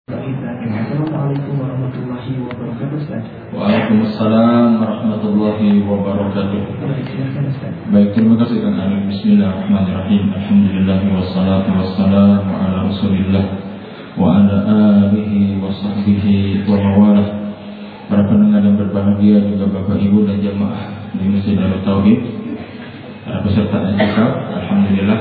Assalamualaikum warahmatullahi wabarakatuh, Ustaz. Waalaikumsalam warahmatullahi wabarakatuh. Baik, terima kasih Kang Ali. Bismillahirrahmanirrahim. Alhamdulillah wassalatu wassalamu ala Rasulillah wa ala alihi wa sahbihi wa mawalah. Para pendengar yang berbahagia, juga Bapak Ibu dan jamaah di Masjid Darut Tauhid, para peserta i'tikaf, alhamdulillah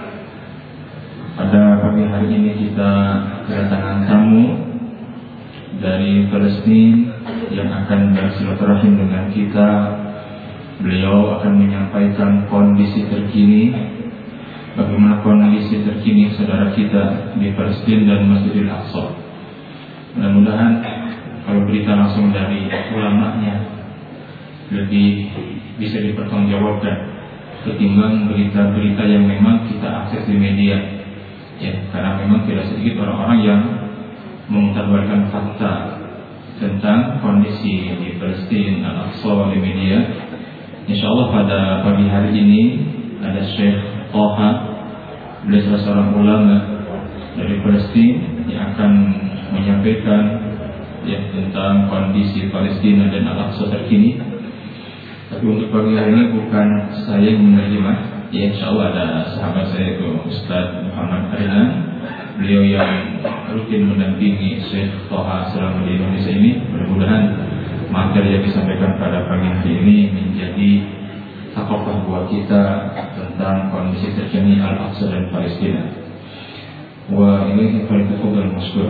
pada pagi hari ini kita kedatangan tamu dari Palestina yang akan bersilaturahim dengan kita. Beliau akan menyampaikan kondisi terkini, bagaimana kondisi terkini saudara kita di Palestina dan Masjidil Aqsa. Mudah-mudahan kalau berita langsung dari ulamanya lebih bisa dipertanggungjawabkan ketimbang berita-berita yang memang kita akses di media, ya, karena memang tidak sedikit orang-orang yang mengutarakan fakta tentang kondisi di Palestina Al-Aqsa di media. Insyaallah pada pagi hari ini ada Syekh Toha, beliau salah seorang ulama dari Palestina yang akan menyampaikan ya tentang kondisi Palestina dan Al-Aqsa terkini. Tapi untuk pagi hari ini bukan saya yang menerjemah, ya insyaallah ada sahabat saya itu Ustaz Muhammad Arilan. Beliau yang rutin mendampingi Syekh Toha selama di Indonesia ini. Mudah-mudahan materi yang disampaikan pada pagi hari ini menjadi takokah buat kita tentang kondisi terkini Al-Aqsa dan Palestina. Wa ilaihi falyatafadhal mashkur.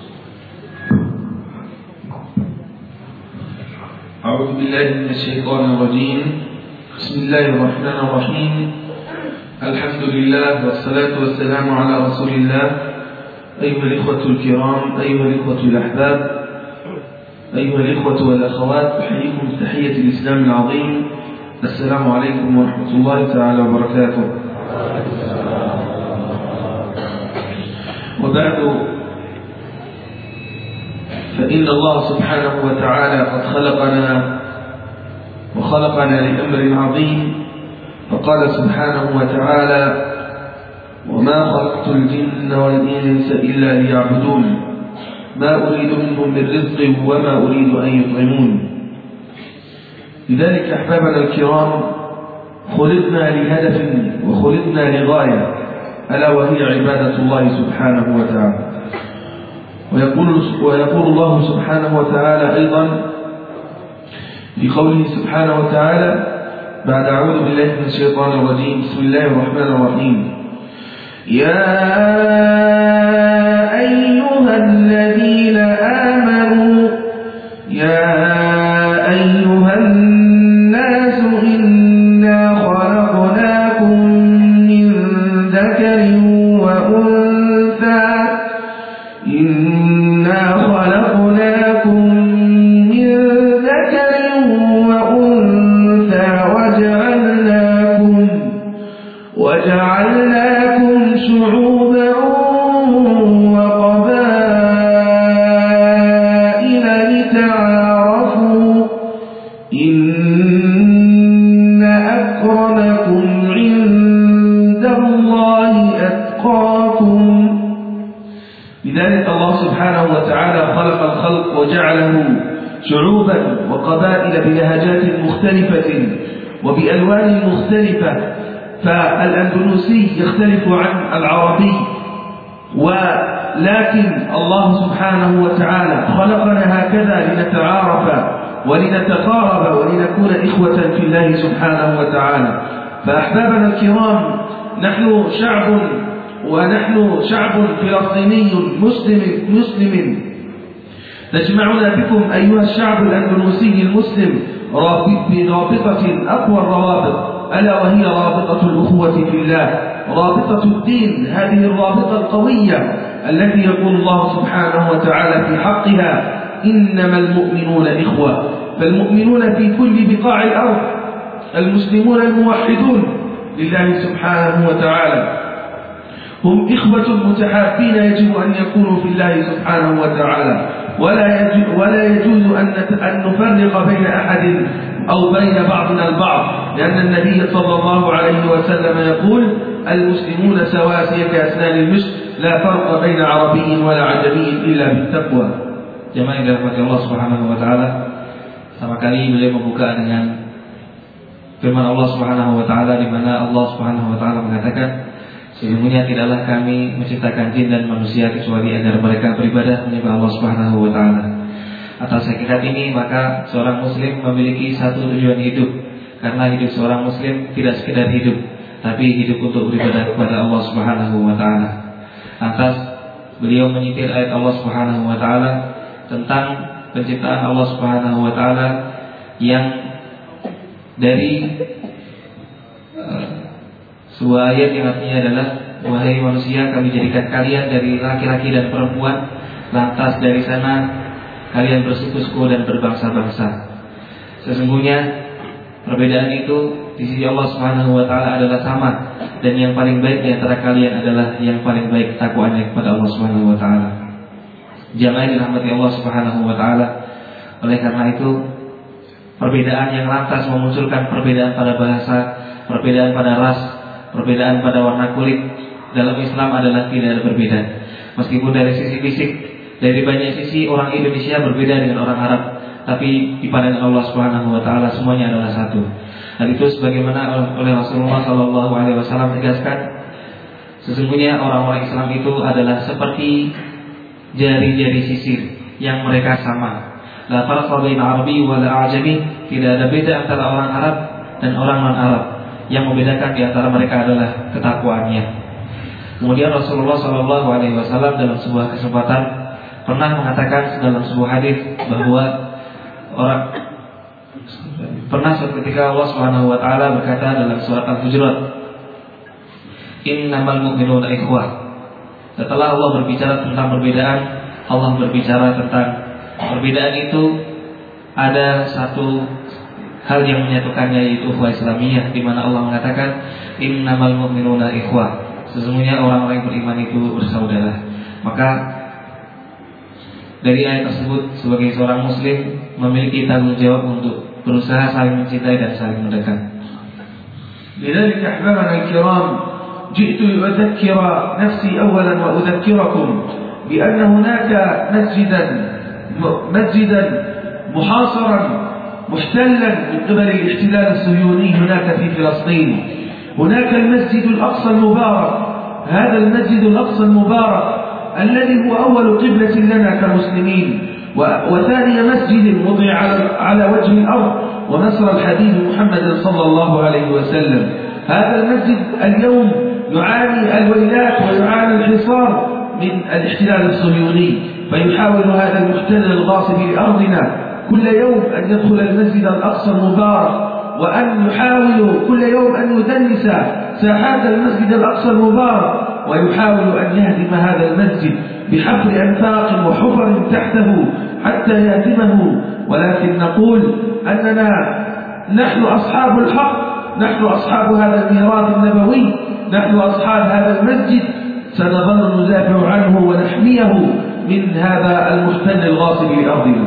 A'udzu billahi minasy syaithanir rajim. Bismillahirrahmanirrahim. Alhamdulillah wassalatu wassalamu ala Rasulillah. أيها الإخوة الكرام، أيها الإخوة الأحباب، أيها الإخوة والأخوات، أحييكم تحية الإسلام العظيم. السلام عليكم ورحمة الله تعالى وبركاته. وبعد، فإن الله سبحانه وتعالى قد خلقنا لأمر عظيم، فقال سبحانه وتعالى: وما خلقت الجن والإنس إلا ليعبدون ما أريد منهم من رزق وما أريد أن يطعمون. لذلك أحبابنا الكرام، خلقنا لهدف وخلقنا لغاية، ألا وهي عبادة الله سبحانه وتعالى. ويقول الله سبحانه وتعالى أيضا في قوله سبحانه وتعالى بعد أعوذ بالله من الشيطان الرجيم: بسم الله الرحمن الرحيم. يا أيها الذين آمنوا، يا أيها الناس إنا خلقناكم من ذكر وأنثى، إنا خلقناكم من ذكر وأنثى وجعلناكم شعوبا وقبائل لتعارفوا، إن أكرمكم عند الله أتقاكم. لذلك الله سبحانه وتعالى خلق الخلق وجعله شعوبا وقبائل بلهجات مختلفة وبألوان مختلفة، فالأندونيسي يختلف عن العربي، ولكن الله سبحانه وتعالى خلقنا هكذا لنتعارف ولنتقارب ولنكون إخوة في الله سبحانه وتعالى. فأحبابنا الكرام، نحن شعب فلسطيني مسلم تجمعنا بكم أيها الشعب الأندونيسي المسلم برابطة أقوى الروابط، ألا وهي رابطة الأخوة في الله، رابطة الدين، هذه الرابطة القوية التي يقول الله سبحانه وتعالى في حقها: إنما المؤمنون إخوة. فالمؤمنون في كل بقاع الأرض، المسلمون الموحدون لله سبحانه وتعالى هم إخوة متحابين، يجب أن يكونوا في الله سبحانه وتعالى، ولا يجوز أن نفرق بين أحد أو بين بعضنا البعض، لأن النبي صلى الله عليه وسلم يقول: المسلمون سواسية كأسنان المشط لا فرق بين عربي ولا عجمي إلا بالتقوى. Jemaah yang dirahmati Allah Subhanahu wa taala, sama kali beliau membuka dengan firman Allah Subhanahu wa taala, di mana Allah Subhanahu wa taala mengatakan, sesungguhnya tidaklah kami menciptakan jin dan manusia kecuali agar mereka beribadah menyembah Allah Subhanahu wa taala. Atas hakikat ini maka seorang muslim memiliki satu tujuan hidup, karena hidup seorang muslim tidak sekedar hidup, tapi hidup untuk beribadah kepada Allah Subhanahu wa taala. Lantas beliau menyitir ayat Allah Subhanahu wa taala tentang penciptaan Allah Subhanahu wa taala yang dari sebuah ayat yang artinya adalah, wahai manusia, kami jadikan kalian dari laki-laki dan perempuan, lantas dari sana kalian bersuku-suku dan berbangsa-bangsa. Sesungguhnya perbedaan itu di sisi Allah Subhanahu wa taala adalah sama, dan yang paling baik di antara kalian adalah yang paling baik takwanya kepada Allah Subhanahu wa taala. Jamaah dirahmati Allah Subhanahu wa taala, oleh karena itu perbedaan yang lantas memunculkan perbedaan pada bahasa, perbedaan pada ras, perbedaan pada warna kulit dalam Islam adalah tidak ada berbeda. Meskipun dari sisi fisik, dari banyak sisi orang Indonesia berbeda dengan orang Arab, tapi di pandangan Allah Subhanahu wa taala semuanya adalah satu. Hal itu sebagaimana oleh Rasulullah sallallahu alaihi wasallam tegaskan, sesungguhnya orang-orang Islam itu adalah seperti jari-jari sisir yang mereka sama. La farqa baina Arabi wal A'jami, tidak ada beda antara orang Arab dan orang non-Arab. Yang membedakan di antara mereka adalah ketakwaannya. Kemudian Rasulullah sallallahu alaihi wasallam dalam sebuah kesempatan pernah mengatakan dalam sebuah hadis bahwa suatu ketika Allah Subhanahu wa taala berkata dalam surat Al-Hujurat, innamal mu'minuna ikhwah. Setelah Allah berbicara tentang perbedaan, Allah berbicara tentang perbedaan itu ada satu hal yang menyatukannya, yaitu ukhuwah Islamiyah, di mana Allah mengatakan innamal mu'minuna ikhwah. Sesungguhnya orang-orang yang beriman itu bersaudara. Maka dari ayat tersebut, sebagai seorang muslim memiliki tanggung jawab untuk berusaha saling mencintai dan saling mendekat. لذلك أحبابنا الكرام جئت لأذكر نفسي أولا وأذكركم بأن هناك مسجدا محاصرا محتلا من قبل الاحتلال الصهيوني هناك في فلسطين. هناك المسجد الأقصى المبارك، هذا المسجد الأقصى المبارك الذي هو أول قبلة لنا كمسلمين، وثاني مسجد وضع على وجه الأرض ونصر الحبيب محمد صلى الله عليه وسلم. هذا المسجد اليوم يعاني الويلات ويعاني الحصار من الاحتلال الصهيوني، فيحاول هذا المحتل الغاصب لأرضنا كل يوم أن يدخل المسجد الأقصى المبارك، وأن يحاول كل يوم أن يدنس ساحات المسجد الأقصى المبارك، ويحاول أن يهدم هذا المسجد بحفر أنفاق وحفر تحته حتى يهدمه. ولكن نقول أننا نحن أصحاب الحق، نحن أصحاب هذا الميراث النبوي، نحن أصحاب هذا المسجد، سنظل ندافع عنه ونحميه من هذا المحتل الغاصب لأرضنا.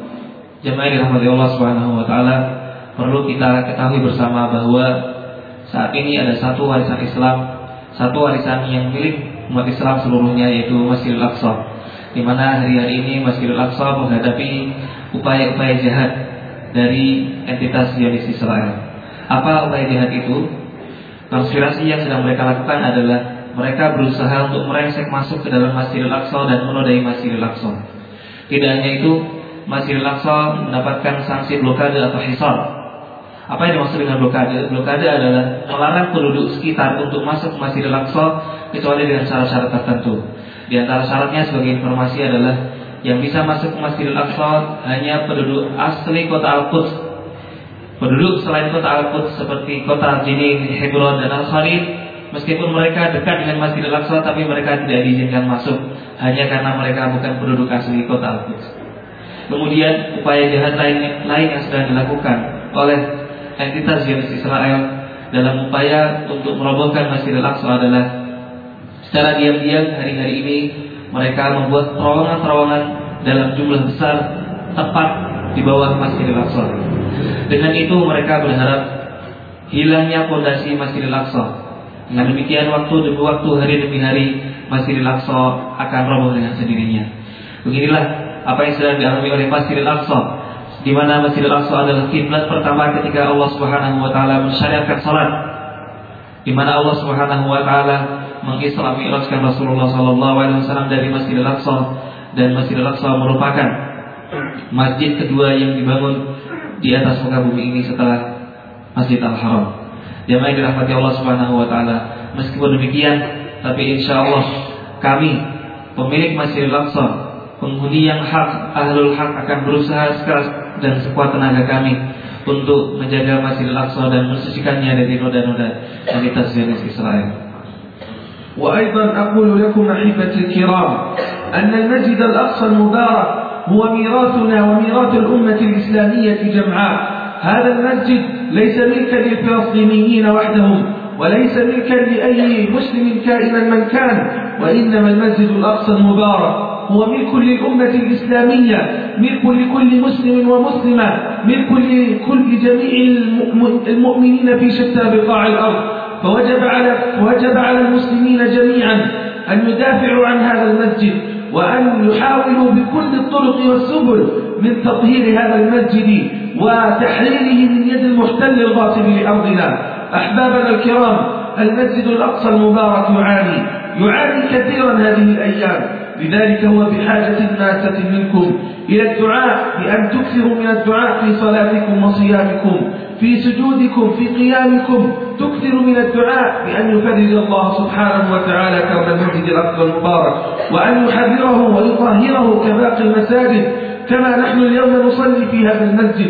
Jemaah yang dirahmati Allah Subhanahu wa taala, perlu kita ketahui bersama bahwa saat ini ada satu warisan Islam, satu warisan yang milik umat Islam seluruhnya, yaitu Masjidil Aqsa. Di mana hari-hari ini Masjidil Aqsa menghadapi upaya-upaya jahat dari entitas Zionis Israel. Apa upaya jahat itu? Konspirasi yang sedang mereka lakukan adalah mereka berusaha untuk merengsek masuk ke dalam Masjidil Aqsa dan menodai Masjidil Aqsa. Tidak hanya itu, Masjidil Aqsa mendapatkan sanksi blokade atau hisar. Apa yang dimaksud dengan blokade? Blokade adalah melarang penduduk sekitar untuk masuk ke Masjidil Aqsa kecuali dengan syarat-syarat tertentu. Di antara syaratnya sebagai informasi adalah yang bisa masuk ke Masjidil Aqsa hanya penduduk asli kota Al-Quds. Penduduk selain kota Al-Quds seperti kota Jenin, Hebron, dan Al-Khalil, meskipun mereka dekat dengan Masjidil Aqsa, tapi mereka tidak diizinkan masuk hanya karena mereka bukan penduduk asli kota Al-Quds. Kemudian upaya jahat lain yang sedang dilakukan oleh entitas Zionis Israel dalam upaya untuk merobohkan Masjidil Aqsa adalah secara diam-diam hari-hari ini mereka membuat terowongan-terowongan dalam jumlah besar tepat di bawah Masjidil Aqsa. Dengan itu mereka berharap hilangnya fondasi Masjidil Aqsa. Dengan demikian waktu demi waktu, hari demi hari, Masjidil Aqsa akan roboh dengan sendirinya. Beginilah apa yang sedang dialami oleh Masjidil Aqsa, di mana Masjidil Aqsa adalah kiblat pertama ketika Allah Subhanahu wa taala mensyariatkan salat, di mana Allah Subhanahu wa taala mengisra mi'rajkan Rasulullah sallallahu alaihi wasallam dari Masjidil Aqsa, dan Masjidil Aqsa merupakan masjid kedua yang dibangun di atas muka bumi ini setelah Masjid Al-Haram. Jamaah yang dirahmati Allah Subhanahu wa taala, meskipun demikian, tapi insyaallah kami pemilik Masjidil Aqsa, penghuni yang hak, ahlul hak, akan berusaha sekeras dan sekuat tenaga kami untuk menjaga Masjidil Aqsa dan mensucikannya dari noda-noda dari Zionis Israel. وأيضا أقول لكم أحبتي الكرام أن المسجد الأقصى المبارك هو ميراثنا وميراث الأمة الإسلامية جمعاء. هذا المسجد ليس ملكا للفلسطينيين وحدهم، وليس ملكا لأي مسلم كائنا من كان، وإنما المسجد الأقصى المبارك هو ملك للأمة الإسلامية، ملك لكل مسلم ومسلمة، ملك لكل جميع المؤمنين في شتى بقاع الأرض. فوجب على المسلمين جميعا أن يدافعوا عن هذا المسجد، وأن يحاولوا بكل الطرق والسبل من تطهير هذا المسجد وتحريره من يد المحتل الغاصب لأرضنا. أحبابنا الكرام، المسجد الأقصى المبارك يعاني كثيرا هذه الأيام، لذلك هو بحاجة ماسة منكم إلى الدعاء، بأن تكثروا من الدعاء في صلاتكم وصيامكم، في سجودكم، في قيامكم، تكثروا من الدعاء بأن يفرج الله سبحانه وتعالى كرب المسجد الأقصى المبارك، وأن يحرره ويطهره كباقي المساجد، كما نحن اليوم نصلي في هذا المسجد،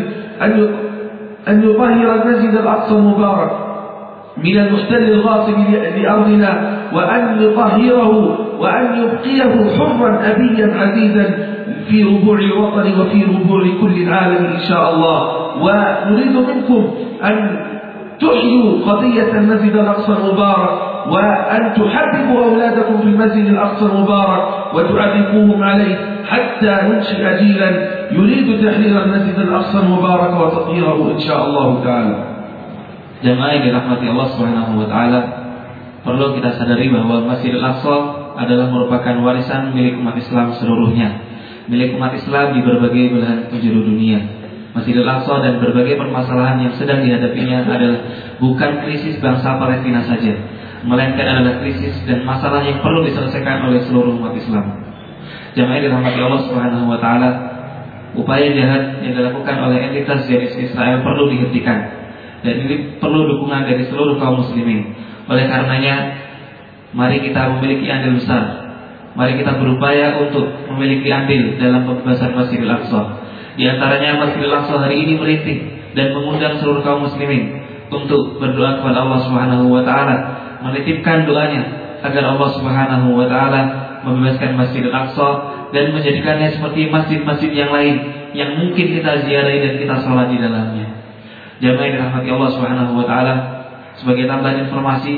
أن يطهر المسجد الأقصى المبارك من المحتل الغاصب لأرضنا، وأن يطهره وأن يبقيه حرا أبيا عزيزا في ربوع الوطن وفي ربوع كل العالم إن شاء الله. ونريد منكم أن تحيوا قضية المسجد الأقصى المبارك، وأن تحببوا أولادكم في المسجد الأقصى المبارك وتعرفوهم عليه، حتى ننشئ جيلا يريد تحرير المسجد الأقصى المبارك وتطهيره إن شاء الله تعالى. Jamaah yang dirahmati Allah Subhanahu wa taala, perlu kita sadari bahwa Masjidil Aqsa adalah merupakan warisan milik umat Islam seluruhnya, milik umat Islam di berbagai belahan penjuru dunia. Masjidil Aqsa dan berbagai permasalahan yang sedang dihadapinya adalah bukan krisis bangsa Palestina saja, melainkan adalah krisis dan masalah yang perlu diselesaikan oleh seluruh umat Islam. Jamaah yang dirahmati Allah Subhanahu wa taala, upaya jahat yang dilakukan oleh entitas Zionis Israel perlu dihentikan, dan ini perlu dukungan dari seluruh kaum muslimin. Oleh karenanya, mari kita memiliki andil besar. Mari kita berupaya untuk memiliki andil dalam pembebasan Masjidil Aqsa. Di antaranya Masjidil Aqsa hari ini merintih dan mengundang seluruh kaum muslimin untuk berdoa kepada Allah Subhanahu wa taala, menitipkan doanya agar Allah Subhanahu wa taala membebaskan Masjidil Aqsa dan menjadikannya seperti masjid-masjid yang lain yang mungkin kita ziarahi dan kita salat di dalamnya. Jamaah yang dirahmati Allah Subhanahu wa taala, sebagai tambahan informasi,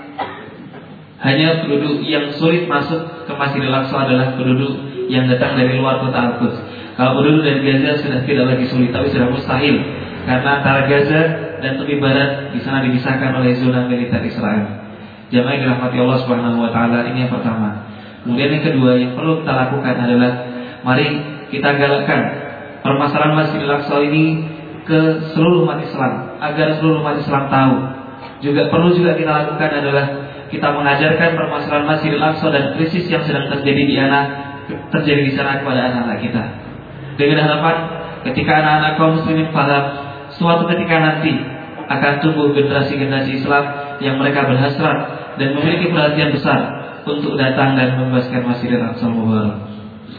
hanya penduduk yang sulit masuk ke Masjidil Aqsa adalah penduduk yang datang dari luar kota Al-Quds. Kalau penduduk dari Gaza sudah tidak lagi sulit, tapi sudah mustahil, karena antara Gaza dan tepi barat di sana dipisahkan oleh zona militer Israel. Jamaah yang dirahmati Allah Subhanahu wa taala, ini yang pertama. Kemudian yang kedua yang perlu kita lakukan adalah mari kita galakkan permasalahan Masjidil Aqsa ini ke seluruh umat Islam, agar seluruh umat Islam tahu. Juga perlu kita lakukan adalah kita mengajarkan permasalahan Masjidil Aqsa dan krisis yang sedang terjadi di sana kepada anak-anak kita. Dengan harapan ketika anak-anak kaum muslimin paham, suatu ketika nanti akan tumbuh generasi-generasi Islam yang mereka berhasrat dan memiliki perhatian besar untuk datang dan membebaskan Masjidil Aqsa Mubarak.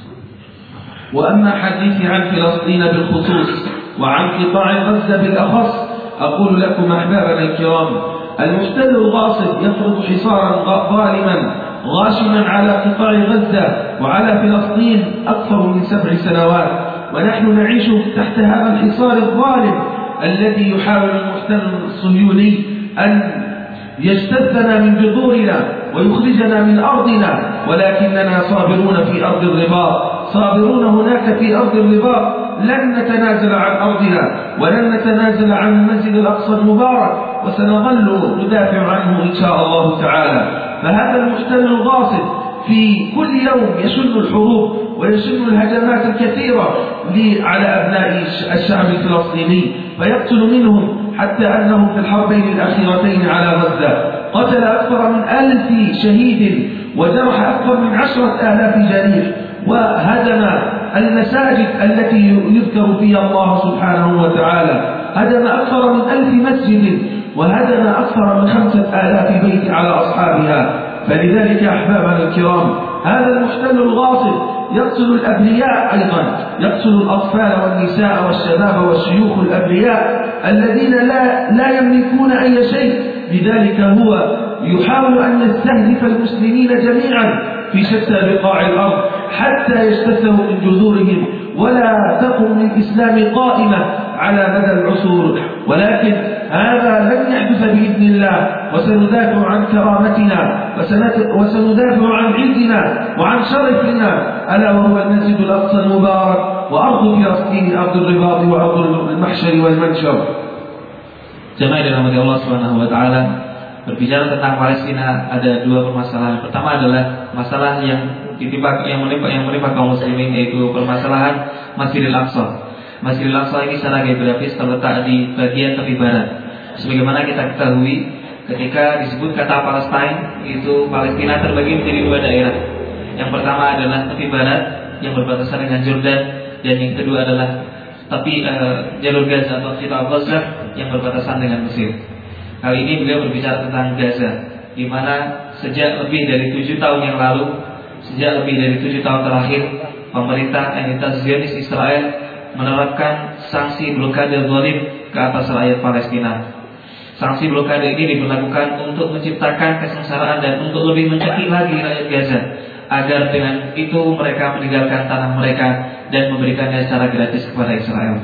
وأما حديثي عن فلسطين بالخصوص وعن قطاع غزة بالأخص، أقول لكم أحبابنا الكرام، المحتل الغاصب يفرض حصارا ظالما غاشما على قطاع غزة وعلى فلسطين أكثر من 7 سنوات، ونحن نعيش تحت هذا الحصار الظالم الذي يحاول المحتل الصهيوني أن يجتثنا من جذورنا ويخرجنا من أرضنا، ولكننا صابرون في أرض الرباط، صابرون هناك في أرض الرباط، لن نتنازل عن أرضنا ولن نتنازل عن المسجد الأقصى المبارك وسنظل ندافع عنه إن شاء الله تعالى. فهذا المحتل الغاصب في كل يوم يشن الحروب ويشن الهجمات الكثيرة على أبناء الشعب الفلسطيني، فيقتل منهم حتى أنه في الحربين الأخيرتين على غزة قتل أكثر من 1000 شهيد وجرح أكثر من 10,000 جريح، وهدم المساجد التي يذكر فيها الله سبحانه وتعالى، هدم أكثر من 1000 مسجد وهدم أكثر من 5,000 بيت على أصحابها. فلذلك أحبابنا الكرام هذا المحتل الغاصب يقتل الأبرياء أيضا، يقتل الأطفال والنساء والشباب والشيوخ الأبرياء الذين لا يملكون أي شيء. لذلك هو يحاول أن يستهدف المسلمين جميعا في شتى بقاع الأرض حتى يجتثوا من جذورهم ولا تقم للإسلام قائمة على مدى العصور. ولكن هذا لن يحدث بإذن الله، وسندافع عن كرامتنا وسندافع عن عزنا وعن شرفنا، ألا وهو المسجد الأقصى المبارك وأرض فلسطين أرض الرباط وأرض المحشر والمنشر. Jemaah dirahmati Allah Subhanahu wa taala, berbicara tentang Palestina ada dua permasalahan. Pertama adalah masalah yang menimpa kaum muslimin, yaitu permasalahan Masjidil Aqsa. Masjidil Aqsa ini secara geografis terletak di bagian tepi barat. Sebagaimana kita ketahui, ketika disebut kata Palestina, itu Palestina terbagi menjadi dua daerah. Yang pertama adalah tepi barat yang berbatasan dengan Jordan, dan yang kedua adalah tepi jalur Gaza atau Qita Gaza yang berbatasan dengan Mesir. Kali ini beliau berbicara tentang Gaza, di mana sejak lebih dari 7 tahun yang lalu, sejak lebih dari 7 tahun terakhir, pemerintah entitas Zionis Israel menerapkan sanksi blokade zalim ke atas rakyat Palestina. Sanksi blokade ini diberlakukan untuk menciptakan kesengsaraan dan untuk lebih mencekik lagi rakyat Gaza, agar dengan itu mereka meninggalkan tanah mereka dan memberikannya secara gratis kepada Israel.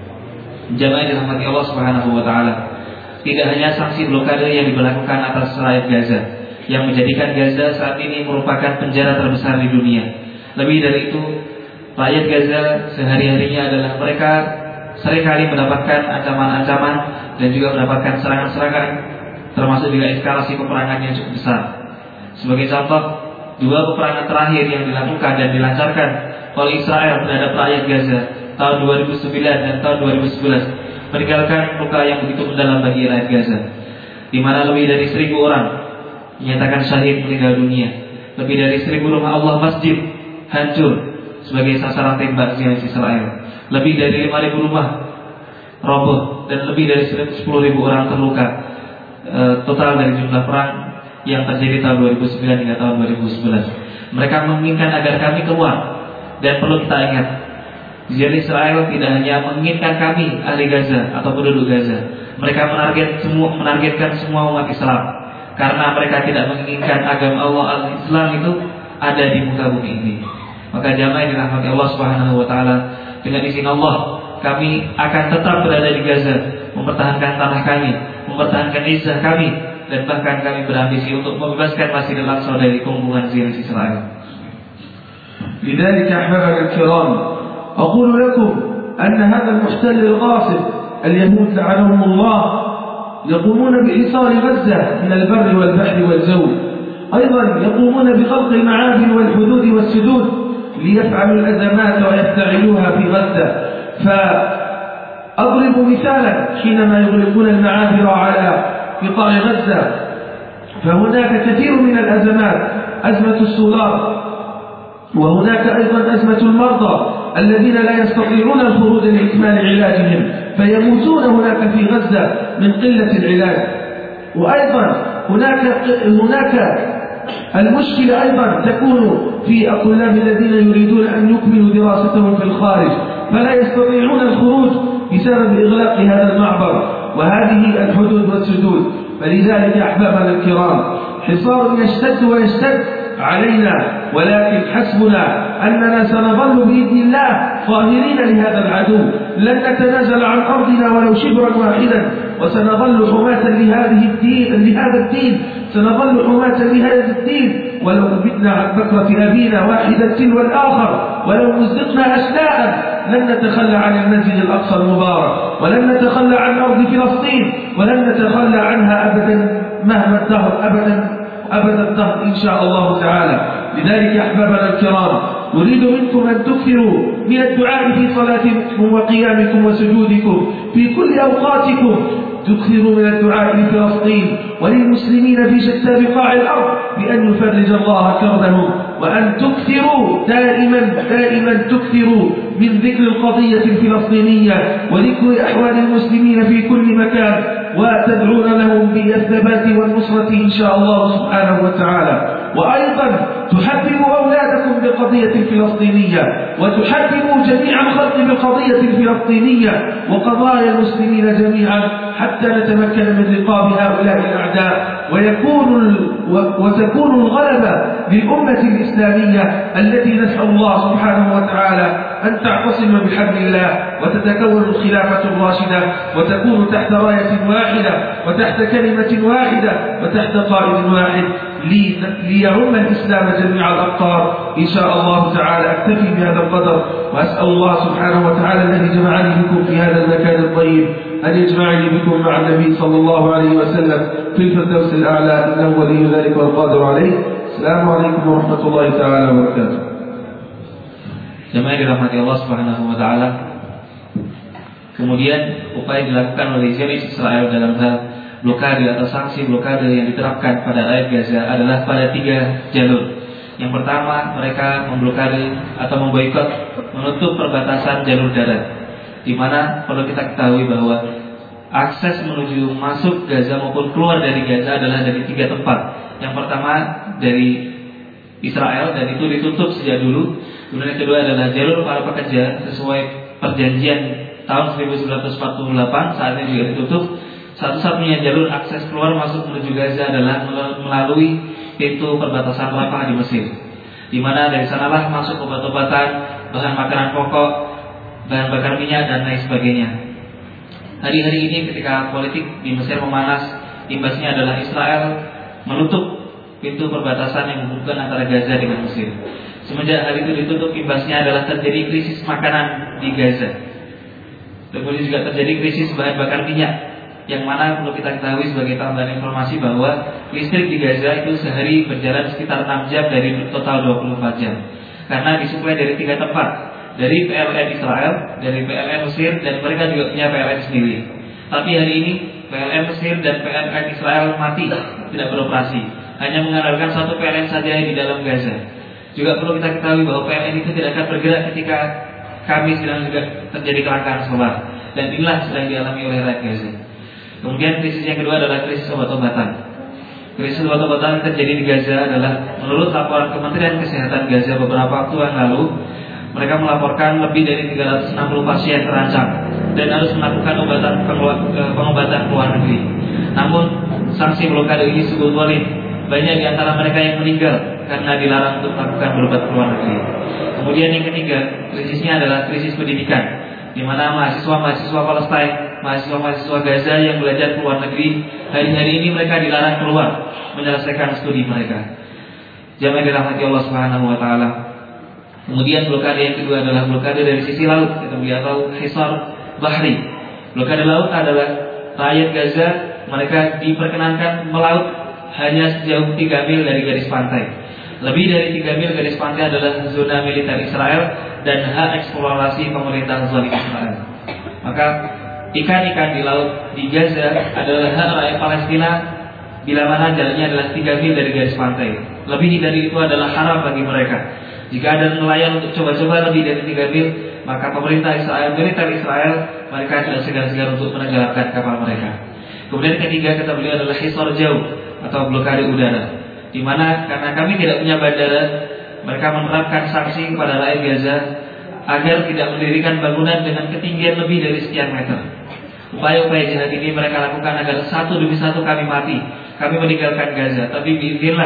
Jamaah dirahmati Allah Subhanahu wa taala, tidak hanya sanksi blokade yang diberlakukan atas rakyat Gaza yang menjadikan Gaza saat ini merupakan penjara terbesar di dunia. Lebih dari itu, rakyat Gaza sehari-harinya adalah mereka seringkali mendapatkan ancaman-ancaman dan juga mendapatkan serangan-serangan, termasuk juga eskalasi peperangan yang cukup besar. Sebagai contoh, 2 peperangan terakhir yang dilakukan dan dilancarkan oleh Israel terhadap rakyat Gaza tahun 2009 dan tahun 2011 meninggalkan luka yang begitu mendalam bagi rakyat Gaza, di mana lebih dari 1.000 orang dinyatakan syahid meninggal dunia, lebih dari 1.000 rumah Allah masjid hancur sebagai sasaran tembak Zionis Israel, lebih dari 5.000 rumah roboh, dan lebih dari 10.000 orang terluka. Total dari jumlah perang yang terjadi tahun 2009 hingga tahun 2011. Mereka menginginkan agar kami keluar, dan perlu kita ingat, Zionis Israel tidak hanya menginginkan kami ahli Gaza atau penduduk Gaza, mereka menargetkan semua umat Islam, karena mereka tidak menginginkan agama Allah al-Islam itu ada di muka bumi ini. Maka jamaah dirahmati Allah Subhanahu wa taala, dengan izin Allah kami akan tetap berada di Gaza, mempertahankan tanah kami, mempertahankan izzah kami, dan bahkan kami berambisi untuk membebaskan Masjidil Aqsa dari kungkungan Zionis Israel. لذلك أحبابنا الكرام أقول لكم أن هذا المحتل الغاصب اليهود لعنهم الله يقومون بحصار غزة من البر والبحر والجو، أيضا يقومون بغلق المعابر والحدود والسدود ليفعلوا الأزمات ويفتعلوها في غزة. فأضرب مثالا، حينما يغلقون المعابر على قطاع غزة فهناك كثير من الأزمات، أزمة السولار، وهناك أيضا أزمة المرضى الذين لا يستطيعون الخروج لإكمال علاجهم فيموتون هناك في غزة من قلة العلاج. وأيضا هناك المشكلة أيضا تكون في الطلاب الذين يريدون أن يكملوا دراستهم في الخارج فلا يستطيعون الخروج بسبب إغلاق هذا المعبر وهذه الحدود والسدود. فلذلك أحبابنا الكرام حصار يشتد ويشتد علينا، ولكن حسبنا أننا سنظل بإذن الله ظاهرين لهذا العدو، لن نتنازل عن أرضنا ولو شبرا واحدا، وسنظل حماة لهذا الدين، سنظل حماة لهذا الدين ولو أبدنا عن بكرة أبينا واحدا تلو الآخر، ولو مزقنا أشلاء لن نتخلى عن المسجد الأقصى المبارك، ولن نتخلى عن أرض فلسطين، ولن نتخلى عنها أبدا مهما الدهر، أبدا الدهر إن شاء الله تعالى. لذلك أحبابنا الكرام، نريد منكم أن تكثروا من الدعاء في صلاتكم وقيامكم وسجودكم في كل أوقاتكم، تكثروا من الدعاء لفلسطين وللمسلمين في شتى بقاع الأرض بأن يفرج الله كربهم، وأن تكثروا دائما تكثروا من ذكر القضية الفلسطينية وذكر أحوال المسلمين في كل مكان، وتدعون لهم بالثبات والنصرة إن شاء الله سبحانه وتعالى. وأيضا تحببوا أولادكم بالقضية الفلسطينية، وتحببوا جميع الخلق بالقضية الفلسطينية وقضايا المسلمين جميعا، حتى نتمكن من رقاب هؤلاء الأعداء، وتكون الغلبة للأمة الإسلامية التي نسأل الله سبحانه وتعالى أن تعتصم بحبل الله، وتتكون الخلافة الراشدة، وتكون تحت راية واحدة وتحت كلمة واحدة وتحت قائد واحد ليعم الإسلام جميع الأقطار إن شاء الله تعالى. أكتفي بهذا القدر، وأسأل الله سبحانه وتعالى الذي جمعني بكم في هذا المكان الطيب أن يجمعني بكم مع النبي صلى الله عليه وسلم في الفردوس الأعلى، إنه ولي ذلك والقادر عليه. السلام عليكم ورحمة الله تعالى وبركاته. Jemaah dirahmati Allah Subhanahu wa taala. Kemudian upaya dilakukan oleh Zionis Israel dalam hal blokade atau sanksi blokade yang diterapkan pada rakyat Gaza adalah pada 3 jalur. Yang pertama, mereka memblokade atau memboikot, menutup perbatasan jalur darat, di mana perlu kita ketahui bahwa akses menuju masuk Gaza maupun keluar dari Gaza adalah dari 3 tempat. Yang pertama dari Israel, dan itu ditutup sejak dulu. Kemudian yang kedua adalah jalur para pekerja sesuai perjanjian tahun 1948, saat ini juga ditutup. Satu-satunya jalur akses keluar masuk menuju Gaza adalah melalui pintu perbatasan Rafah di Mesir, di mana dari sanalah masuk obat-obatan, bahan makanan pokok, bahan bakar minyak dan lain sebagainya. Hari-hari ini ketika politik di Mesir memanas, imbasnya adalah Israel menutup pintu perbatasan yang menghubungkan antara Gaza dengan Mesir. Semenjak hal itu ditutup, imbasnya adalah terjadi krisis makanan di Gaza. Kemudian juga terjadi krisis bahan bakar minyak, yang mana perlu kita ketahui sebagai tambahan informasi bahwa listrik di Gaza itu sehari berjalan sekitar 6 jam dari total 24 jam, karena disuplai dari 3 tempat, dari PLN Israel, dari PLN Mesir, dan mereka juga punya PLN sendiri. Tapi hari ini PLN Mesir dan PLN Israel mati, tidak beroperasi, hanya mengandalkan satu PLN saja di dalam Gaza. Juga perlu kita ketahui bahwa PLN itu tidak akan bergerak ketika Kamis sedang juga terjadi kelangkaan solar, dan inilah sedang dialami oleh rakyat Gaza. Kemudian krisis yang kedua adalah krisis obat-obatan. Krisis obat-obatan terjadi di Gaza adalah menurut laporan Kementerian Kesehatan Gaza beberapa waktu yang lalu, mereka melaporkan lebih dari 360 pasien terancam dan harus melakukan pengobatan ke luar negeri. Namun sanksi blokade ini sungguh zalim. Banyak di antara mereka yang meninggal karena dilarang untuk melakukan berobat ke luar negeri. Kemudian yang ketiga, krisisnya adalah krisis pendidikan, di mana mahasiswa-mahasiswa Palestina, mahasiswa-mahasiswa Gaza yang belajar ke luar negeri, hari-hari ini mereka dilarang keluar menyelesaikan studi mereka. Jamaah dirahmati Allah Subhanahu wa taala. Kemudian blokade yang kedua adalah blokade dari sisi laut, atau hisar bahri. Blokade laut adalah rakyat Gaza, mereka diperkenankan melaut hanya sejauh 3 mil dari garis pantai. Lebih dari 3 mil garis pantai adalah zona militer Israel dan hak eksplorasi pemerintah zalim Israel. Maka ikan-ikan di laut di Gaza adalah hak rakyat Palestina bila mana jaraknya adalah 3 mil dari garis pantai. Lebih dari itu adalah haram bagi mereka. Jika ada nelayan untuk coba-coba lebih dari 3 mil, maka pemerintah Israel, militer Israel, mereka tidak segan-segan untuk menenggelamkan kapal mereka. Kemudian ketiga kata beliau adalah hisar jauh atau blokade udara, di mana karena kami tidak punya bandara, mereka menerapkan sanksi kepada rakyat Gaza agar tidak mendirikan bangunan dengan ketinggian lebih dari sekian meter. Upaya-upaya jahat ini mereka lakukan agar satu demi satu kami mati, kami meninggalkan Gaza. Tapi biarlah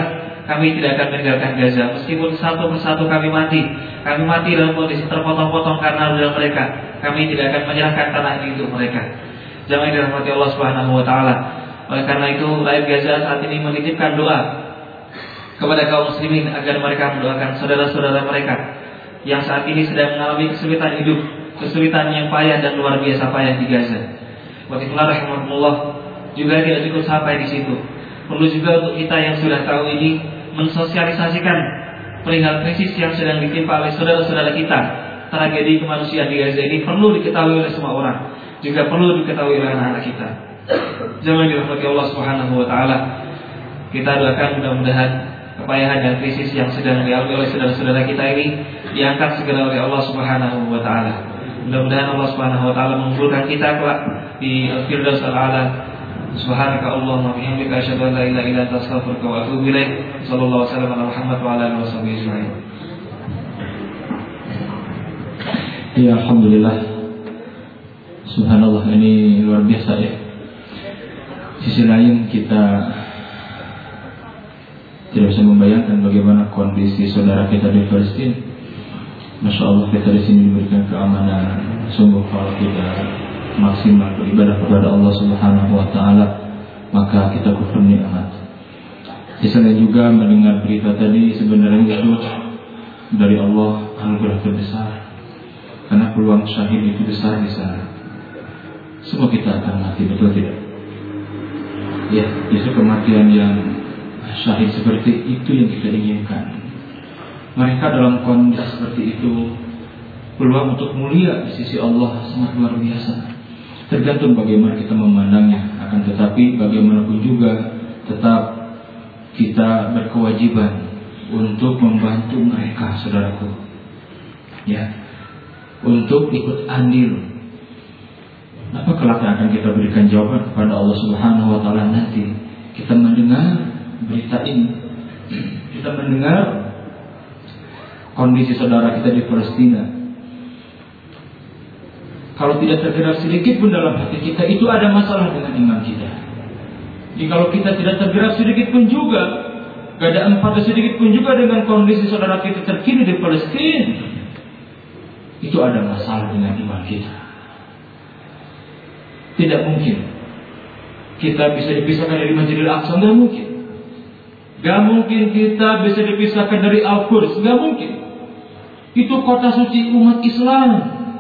kami tidak akan meninggalkan Gaza. Meskipun satu persatu kami mati dalam kondisi terpotong-potong karena ulah mereka, kami tidak akan menyerahkan tanah ini untuk mereka. Jamaah dirahmati Allah Subhanahu wa taala. Oleh karena itu, rakyat Gaza saat ini menitipkan doa kepada kaum muslimin agar mereka mendoakan saudara-saudara mereka yang saat ini sedang mengalami kesulitan hidup, kesulitan yang payah dan luar biasa payah di Gaza. Wabillahi rahmatullah, juga tidak cukup sampai di situ. Perlu juga untuk kita yang sudah tahu ini mensosialisasikan perihal krisis yang sedang ditimpa oleh saudara-saudara kita. Tragedi kemanusiaan di Gaza ini perlu diketahui oleh semua orang, juga perlu diketahui oleh anak-anak kita. Jangan dirahmati Allah Subhanahu wa taala. Kita doakan mudah-mudahan kepayahan dan krisis yang sedang dialami oleh saudara-saudara kita ini diangkat segera oleh Allah Subhanahu wa taala. Mudah-mudahan Allah Subhanahu wa taala mengumpulkan kita kelak di Al-Firdaus Al-A'la. Subhanaka Allahumma bihamdika asyhadu an la ilaha illa anta astaghfiruka wa atubu ilaik. Shallallahu alaihi wasallam ala Muhammad wa ala alihi wasallam ajma'in. Ya, alhamdulillah. Subhanallah, ini luar biasa ya. Sisi lain kita tidak bisa membayangkan bagaimana kondisi saudara kita di Palestina. Masya Allah, kita di sini diberikan keamanan. Sungguh kalau kita maksimal beribadah kepada Allah Subhanahu wa taala, maka kita kufur nikmat. Di sana juga mendengar berita tadi, sebenarnya itu dari Allah anugerah terbesar. Karena peluang syahid itu besar di sana. Semua kita akan mati, betul tidak? Ya, justru kematian yang syahid seperti itu yang kita inginkan. Mereka dalam kondisi seperti itu, peluang untuk mulia di sisi Allah sangat luar biasa. Tergantung bagaimana kita memandangnya. Akan tetapi bagaimanapun juga tetap kita berkewajiban untuk membantu mereka, saudaraku. Ya, untuk ikut andil. Apa kelak yang akan kita berikan jawaban kepada Allah Subhanahu wa taala nanti? Kita mendengar berita ini. Kita mendengar kondisi saudara kita di Palestina. Kalau tidak tergerak sedikit pun dalam hati kita, itu ada masalah dengan iman kita. Jadi kalau kita tidak tergerak sedikit pun juga, gak ada empati sedikit pun juga dengan kondisi saudara kita terkini di Palestina, itu ada masalah dengan iman kita. Tidak mungkin kita bisa dipisahkan dari Masjidil Aqsa, gak mungkin. Gak mungkin kita bisa dipisahkan dari Al-Quds, gak mungkin. Itu kota suci umat Islam.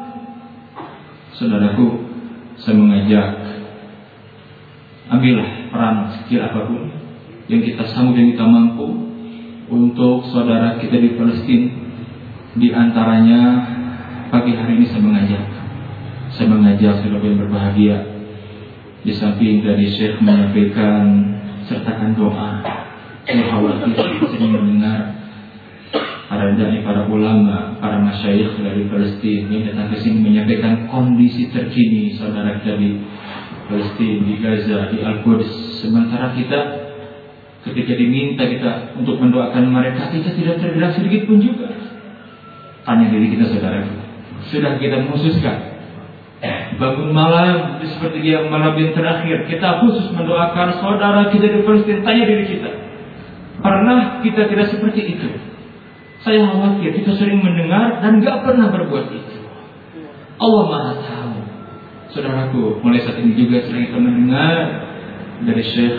Saudaraku, saya mengajak, ambillah peran sekecil apapun yang kita sanggup, yang kita mampu untuk saudara kita di Palestina. Di antaranya pagi hari ini saya mengajak saudara yang berbahagia, di samping dari Syekh menyampaikan sertakan doa, khawatir sering mendengar para dai, para ulama, para masyayikh dari Palestina yang datang ke sini menyampaikan kondisi terkini saudara kita di Palestina, di Gaza, di Al-Quds. Sementara kita ketika diminta kita untuk mendoakan mereka, kita tidak tergerak sedikit pun juga. Tanya diri kita, saudara, sudah kita khususkan bangun malam di sepertiga malam yang terakhir, kita khusus mendoakan saudara kita di Palestina? Tanya diri kita, pernah kita tidak seperti itu? Saya khawatir kita sering mendengar dan gak pernah berbuat itu. Allah Maha tahu. Saudaraku, mulai saat ini juga sering kita mendengar dari Syekh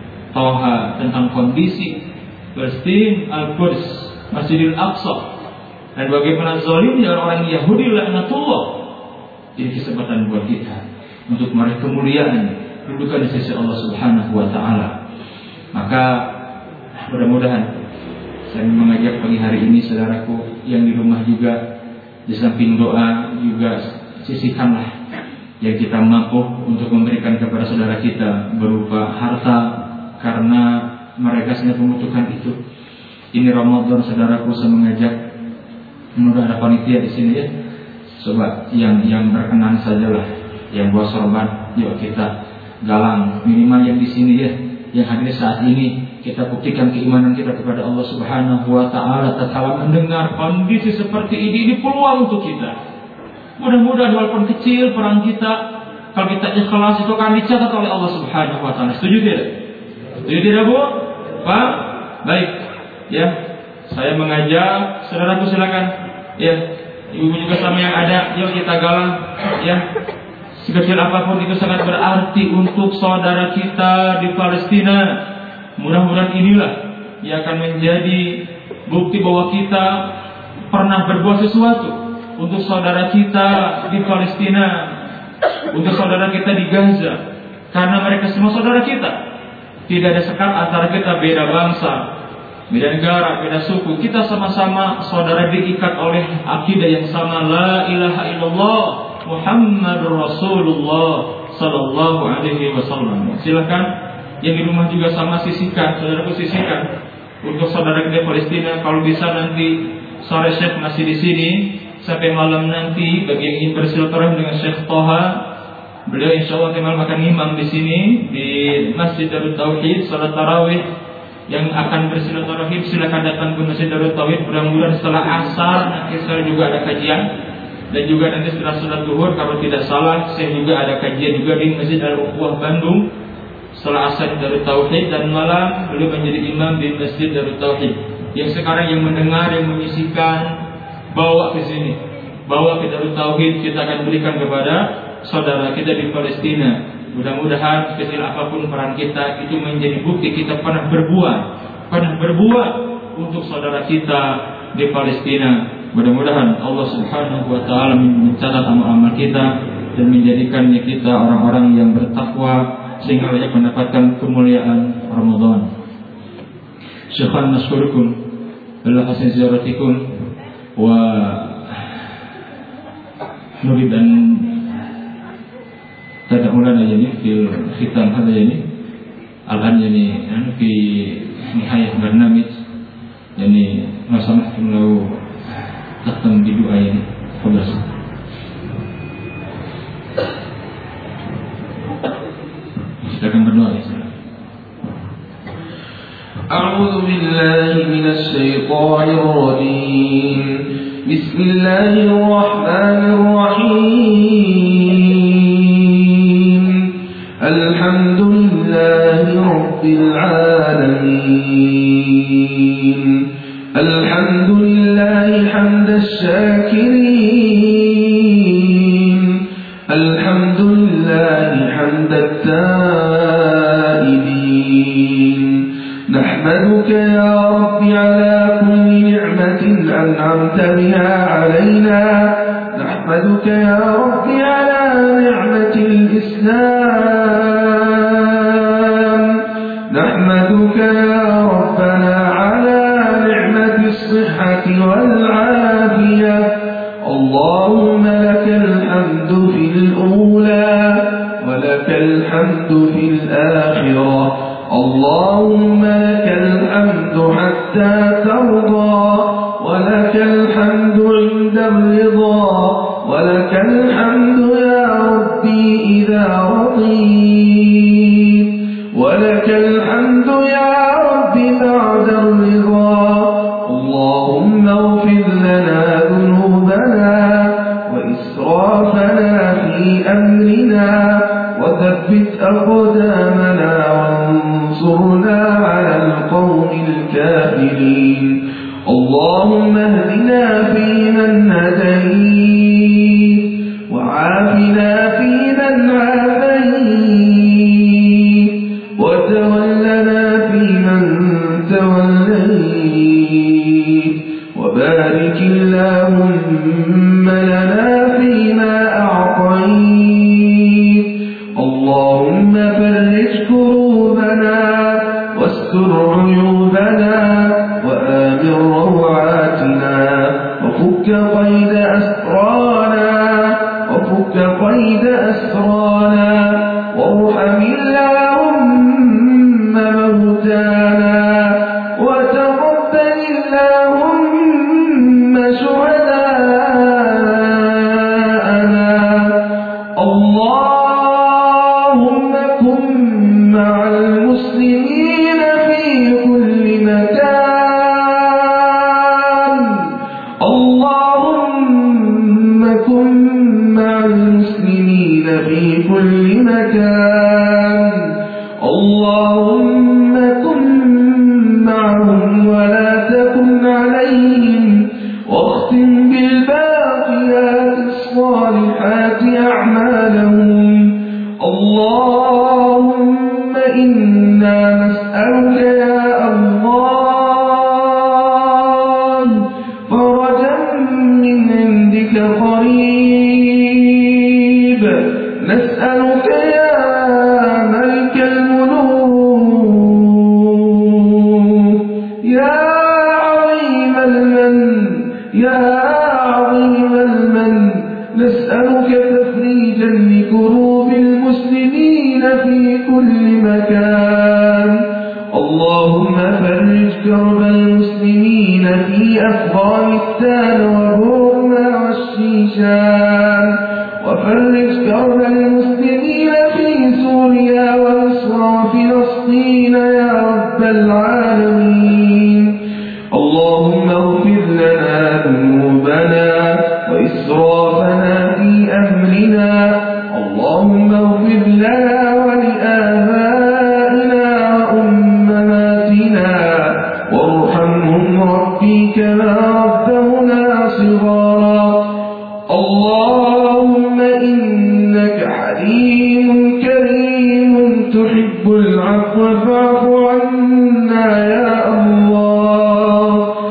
Toha tentang kondisi Palestina, Al-Quds, Masjidil Aqsa, dan bagaimana zalimnya orang Yahudi laknatullah. Ini kesempatan buat kita untuk meraih kemuliaan, kedudukan di sisi Allah Subhanahu wa taala. Maka mudah-mudahan saya mengajak pagi hari ini saudaraku yang di rumah juga, di samping doa juga sisihkanlah yang kita mampu untuk memberikan kepada saudara kita berupa harta, karena mereka sangat membutuhkan itu. Ini Ramadan, saudaraku, saya mengajak, mudah ada panitia di sini ya. Coba yang berkenan sajalah, yang bawa sorban, yuk kita galang minimal yang di sini ya, yang hadir saat ini. Kita buktikan keimanan kita kepada Allah Subhanahu wa taala tatkala mendengar kondisi seperti ini peluang untuk kita. Mudah-mudahan walaupun kecil peran kita, kalau kita ikhlas itu akan dicatat oleh Allah Subhanahu wa taala. Setuju tidak? Setuju tidak, Bu? Pak? Baik. Ya, saya mengajak, saudaraku silakan. Ya, ibu juga sama yang ada, yuk kita galang. Ya, sekecil apapun itu sangat berarti untuk saudara kita di Palestina. Mudah-mudahan inilah yang akan menjadi bukti bahwa kita pernah berbuat sesuatu untuk saudara kita di Palestina, untuk saudara kita di Gaza, karena mereka semua saudara kita. Tidak ada sekat antara kita, beda bangsa, beda negara, beda suku. Kita sama-sama saudara diikat oleh akidah yang sama, la ilaha illallah Muhammadur Rasulullah sallallahu alaihi wasallam. Silakan yang di rumah juga sama, sisihkan, saudaraku sisihkan untuk saudara kita Palestina. Kalau bisa nanti sore Syekh masih di sini sampai malam nanti. Bagi yang ingin bersilaturahmi dengan Syekh Toha, beliau insya Allah malam akan imam di sini di Masjid Darut Tauhid salat tarawih. Yang akan bersilaturahim silakan datang ke Masjid Darut Tauhid. Mudah-mudahan setelah asar nanti saya juga ada kajian, dan juga nanti setelah salat zuhur kalau tidak salah saya juga ada kajian juga di Masjid Al-Ukhuwah Bandung setelah asar Darut Tauhid, dan malam beliau menjadi imam di Masjid Darut Tauhid. Yang sekarang yang mendengar, yang menyisikan, bawa ke sini, bawa ke Darut Tauhid, kita akan berikan kepada saudara kita di Palestina. Mudah-mudahan kecil apapun peran kita itu menjadi bukti kita pernah berbuat untuk saudara kita di Palestina. Mudah-mudahan Allah Subhanahu wa taala mencatat amal-amal kita dan menjadikannya kita orang-orang yang bertakwa sehingga banyak mendapatkan kemuliaan Ramadan. Syukran naskurukum ala hasan ziyaratikum wa nurid an tad'ulana yani fil khitam hada yani al-an yani fi nihayat barnamij yani ma samahtum law takhtam bi du'a yani khulas. Silakan berdoa ya. أعوذ بالله من الشيطان الرجيم. بسم الله الرحمن الرحيم. الحمد لله رب العالمين. الحمد لله حمد الشاكرين. الحمد لله حمد التائبين. نحمدك يا رب على كل نعمة أنعمت بها علينا. نحمدك يا رب على نعمة الإسلام. نحمدك يا ربنا على نعمة الصحة والعافية. اللهم لك الحمد في الأولى ولك الحمد في الآخرة. اللهم لك الحمد حتى ترضى ولك الحمد عند الرضا ولك الحمد يا ربي إذا رضيت ولك الحمد يا ربي بعد الرضا. اللهم اغفر لنا ذنوبنا وإسرافنا في أمرنا وثبت أقدامنا وانصرنا على القوم الكافرين. اللهم اهدنا فيمن هديت وعافنا فيمن عافيت وتولنا فيمن توليت وبارك اللهم لنا فيما أعطيت. اللهم فرج كروبنا واستر عيوبنا وآمن روعاتنا وفك قيد أسرانا وارحم اللهم موتانا وتقبل اللهم شهداءنا. اللهم كن مع المسلمين في كل مكان. اللهم كن مع المسلمين في كل مكان. اللهم كن معهم ولا يا عظيم المن نسألك تفريجا لكروب المسلمين في كل مكان. اللهم فرج كرب المسلمين في أفغانستان وبورما والشيشان، وفرج كرب المسلمين في سوريا ومصر وفلسطين يا رب العالمين. اللهم اغفر لنا ذنوبنا وإسرافنا في أمرنا. اللهم اغفر لنا ولآبائنا وأمهاتنا وارحمهم ربي كما ربونا صغارا. اللهم إنك حليم كريم تحب العفو فاعف عنا يا الله.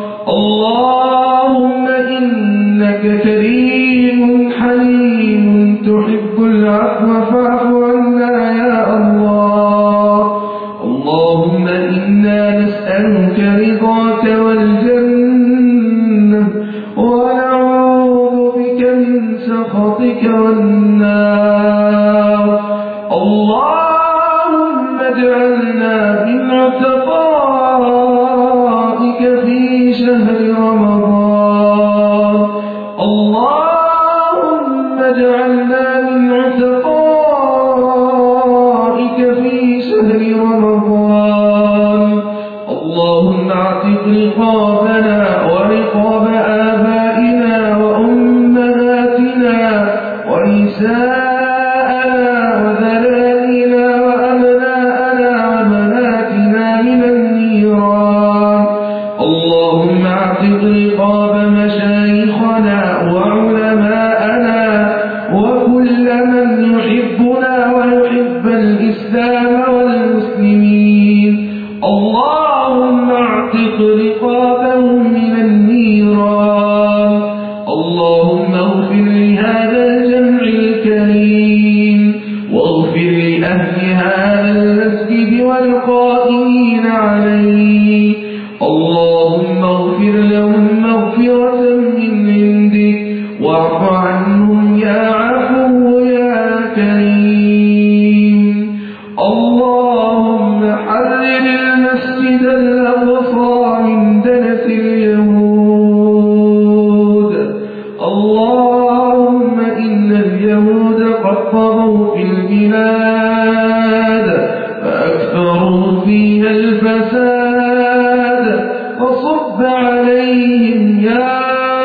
اللهم إنك كريم حليم تحب العفو فاعف عنا يا الله. اللهم إنا نسألك رضاك والجنة ونعوذ بك من سخطك والنار. اللهم اجعلنا من عتقائك في شهر رمضان. اللهم اجعلنا من عتقائك في شهر رمضان. اللهم اعتق رقابنا ورقاب آبائنا وأمهاتنا ونساءنا وذلالنا وأبناءنا وبناتنا من النيران. اللهم اعتق رقاب مشايخنا وعلماءنا وكل من يحبنا ويحب الإسلام والمسلمين. اللهم اعتق رقابهم من النيران. اللهم اغفر لهذا الجمع الكريم واغفر لأهل هذا المسجد والقائمين عليه. اللهم اغفر لهم مغفرة من عندك واعف عنهم يا عفو يا كريم. اللهم حرر المسجد الأقصى من دنس اليهود. اللهم إن اليهود قد طغوا في البلاد فأكثروا فيها الفساد فصب عليهم يا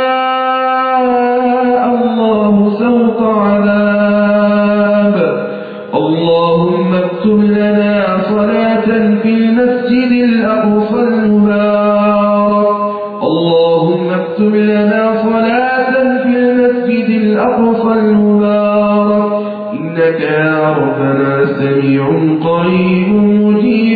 الله سوط عذاب. اللهم اكتب لنا صلاة في المسجد الأقصى المبارك. اللهم اكتب لنا صلاة في المسجد الأقصى المبارك. إنك يا ربنا سميع قريب مجيب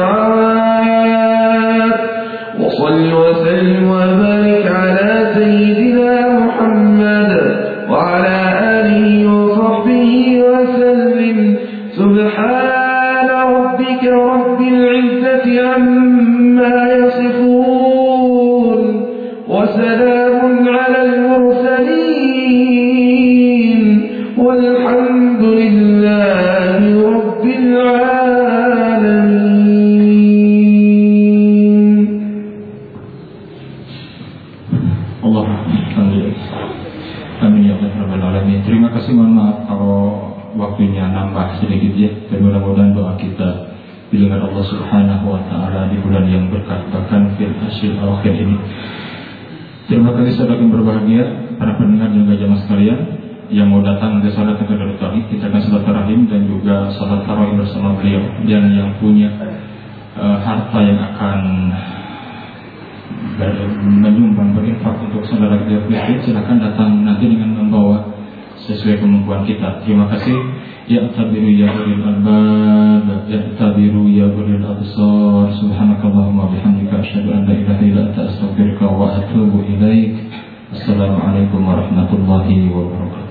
الدعوات. وصل وسلم وبارك على سيدنا محمد وعلى آله وصحبه وسلم. سبحان ربك رب العزة عما يصفون وسلام على المرسلين والحمد لله رب العالمين. Amin ya rabbal alamin. Terima kasih, mohon maaf kalau waktunya nambah sedikit ya. Dan mudah-mudahan doa kita didengar Allah Subhanahu wa taala di bulan yang berkah, bahkan fil asyir akhir ini. Terima kasih saudara yang berbahagia, para pendengar dan jamaah sekalian yang mau datang ke salat Darut Tauhid. Kita akan silaturahim dan juga salat tarawih bersama beliau. Dan yang punya harta yang akan menyumbang berinfak untuk saudara kita miskin, silakan datang nanti dengan membawa sesuai kemampuan kita. Terima kasih. Ya'tabiru ya ulil albab, ya'tabiru ya ulil absar. Subhanakallahumma bihamdika asyhadu an la ilaha illa anta astaghfiruka wa atubu ilaik. Assalamualaikum warahmatullahi wabarakatuh.